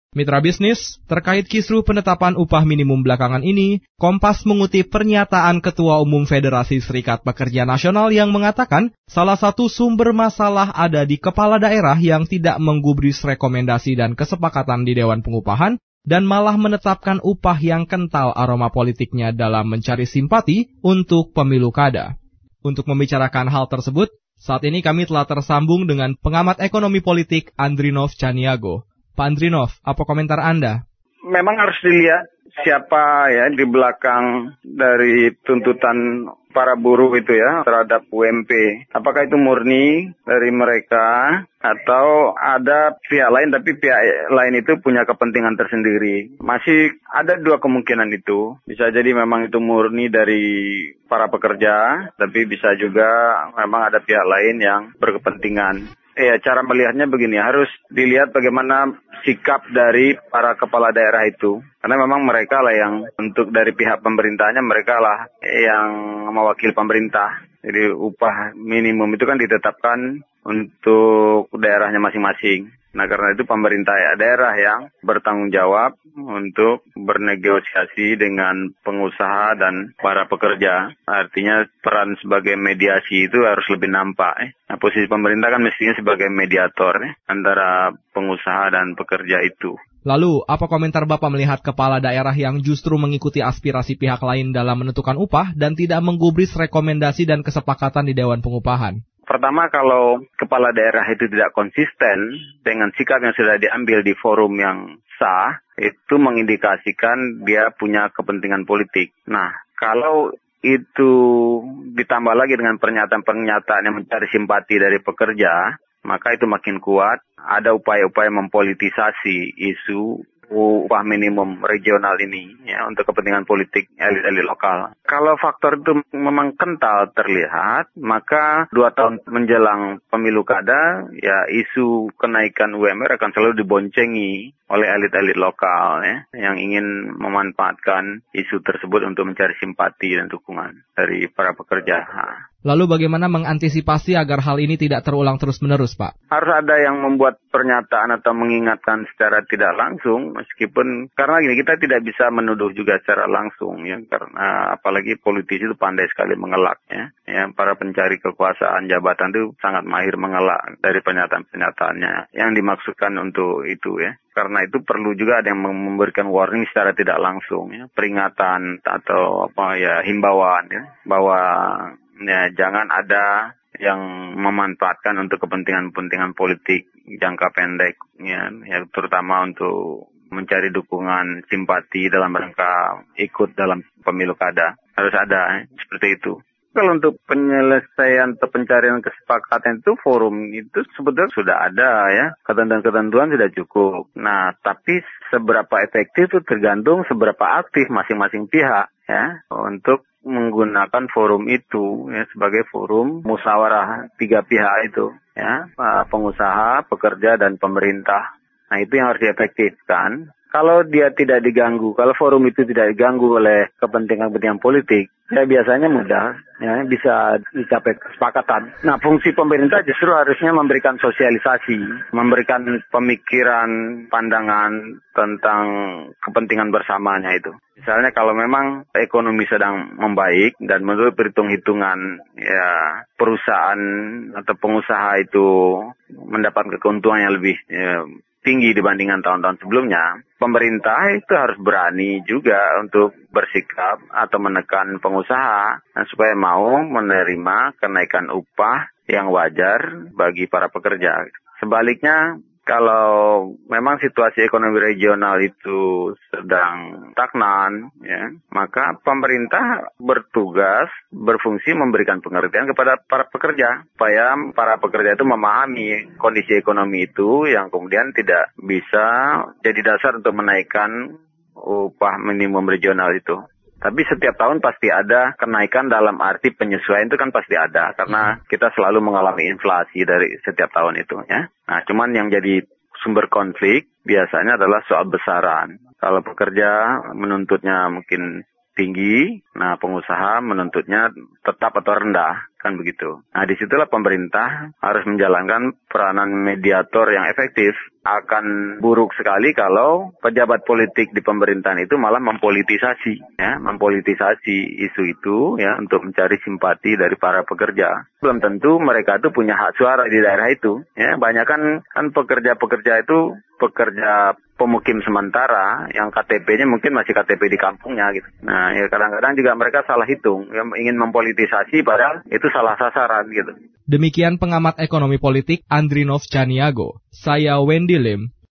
Mitra bisnis, terkait kisruh penetapan upah minimum belakangan ini, Kompas mengutip pernyataan Ketua Umum Federasi Serikat Pekerja Nasional yang mengatakan salah satu sumber masalah ada di kepala daerah yang tidak menggubris rekomendasi dan kesepakatan di Dewan Pengupahan dan malah menetapkan upah yang kental aroma politiknya dalam mencari simpati untuk pemilu kada. Untuk membicarakan hal tersebut, saat ini kami telah tersambung dengan pengamat ekonomi politik Andrinov Caniago. Pak Andrinov, apa komentar Anda? Memang harus dilihat siapa ya di belakang dari tuntutan para buruh itu ya terhadap UMP. Apakah itu murni dari mereka atau ada pihak lain tapi pihak lain itu punya kepentingan tersendiri. Masih ada dua kemungkinan itu. Bisa jadi memang itu murni dari para pekerja, tapi bisa juga memang ada pihak lain yang berkepentingan. Ya, cara melihatnya begini, harus dilihat bagaimana sikap dari para kepala daerah itu. Karena memang mereka lah yang, untuk dari pihak pemerintahnya, mereka lah yang mewakili pemerintah. Jadi upah minimum itu kan ditetapkan untuk daerahnya masing-masing. Nah, karena itu pemerintah daerah yang bertanggung jawab untuk bernegosiasi dengan pengusaha dan para pekerja. Artinya peran sebagai mediasi itu harus lebih nampak. Nah, posisi pemerintah kan mestinya sebagai mediator antara pengusaha dan pekerja itu. Lalu, apa komentar Bapak melihat kepala daerah yang justru mengikuti aspirasi pihak lain dalam menentukan upah dan tidak menggubris rekomendasi dan kesepakatan di Dewan Pengupahan? Pertama, kalau kepala daerah itu tidak konsisten dengan sikap yang sudah diambil di forum yang sah, itu mengindikasikan dia punya kepentingan politik. Nah, kalau itu ditambah lagi dengan pernyataan-pernyataan yang mencari simpati dari pekerja, maka itu makin kuat. Ada upaya-upaya mempolitisasi isu upah minimum regional ini ya untuk kepentingan politik elit-elit lokal. Kalau faktor itu memang kental terlihat, maka 2 tahun menjelang pemilu kada, ya isu kenaikan UMR akan selalu diboncengi oleh elit-elit lokal ya yang ingin memanfaatkan isu tersebut untuk mencari simpati dan dukungan dari para pekerja. Lalu bagaimana mengantisipasi agar hal ini tidak terulang terus-menerus, Pak? Harus ada yang membuat pernyataan atau mengingatkan secara tidak langsung, meskipun karena gini, kita tidak bisa menuduh juga secara langsung ya, karena apalagi politisi itu pandai sekali mengelak ya. Ya, para pencari kekuasaan jabatan itu sangat mahir mengelak dari pernyataan-pernyataannya yang dimaksudkan untuk itu ya. Karena itu perlu juga ada yang memberikan warning secara tidak langsung ya, peringatan atau himbauan ya, bahwa ya, jangan ada yang memanfaatkan untuk kepentingan-kepentingan politik jangka pendek, ya, terutama untuk mencari dukungan simpati dalam rangka ikut dalam pemilu kada. Harus ada seperti itu. Kalau untuk penyelesaian atau pencarian kesepakatan itu forum itu sebetulnya sudah ada ya, ketentuan-ketentuan sudah cukup. Nah, tapi seberapa efektif itu tergantung seberapa aktif masing-masing pihak ya untuk menggunakan forum itu ya sebagai forum musyawarah 3 pihak itu ya, pengusaha, pekerja dan pemerintah. Nah, itu yang harus diefektifkan. Kalau dia tidak diganggu, kalau forum itu tidak diganggu oleh kepentingan-kepentingan politik, ya biasanya mudah ya bisa dicapai kesepakatan. Nah, fungsi pemerintah justru harusnya memberikan sosialisasi, memberikan pemikiran, pandangan tentang kepentingan bersamanya itu. Misalnya kalau memang ekonomi sedang membaik dan menurut perhitung-hitungan ya perusahaan atau pengusaha itu mendapatkan keuntungan yang lebih tinggi dibandingkan tahun-tahun sebelumnya, pemerintah itu harus berani juga untuk bersikap atau menekan pengusaha supaya mau menerima kenaikan upah yang wajar bagi para pekerja. Sebaliknya, kalau memang situasi ekonomi regional itu sedang stagnan, ya, maka pemerintah berfungsi memberikan pengertian kepada para pekerja, supaya para pekerja itu memahami kondisi ekonomi itu yang kemudian tidak bisa jadi dasar untuk menaikkan upah minimum regional itu. Tapi setiap tahun pasti ada kenaikan dalam arti penyesuaian itu kan pasti ada. Karena kita selalu mengalami inflasi dari setiap tahun itu ya. Nah, cuman yang jadi sumber konflik biasanya adalah soal besaran. Kalau pekerja menuntutnya mungkin tinggi, nah pengusaha menuntutnya tetap atau rendah, kan begitu. Nah disitulah pemerintah harus menjalankan peranan mediator yang efektif. Akan buruk sekali kalau pejabat politik di pemerintahan itu malah mempolitisasi isu itu ya untuk mencari simpati dari para pekerja. Belum tentu mereka itu punya hak suara di daerah itu. Ya, banyak kan pekerja-pekerja itu pekerja pemukim sementara yang KTP-nya mungkin masih KTP di kampungnya gitu. Nah, ya kadang-kadang juga mereka salah hitung, yang ingin mempolitisasi padahal itu salah sasaran gitu. Demikian pengamat ekonomi politik Andrinov Caniago. Saya Wendy Lim.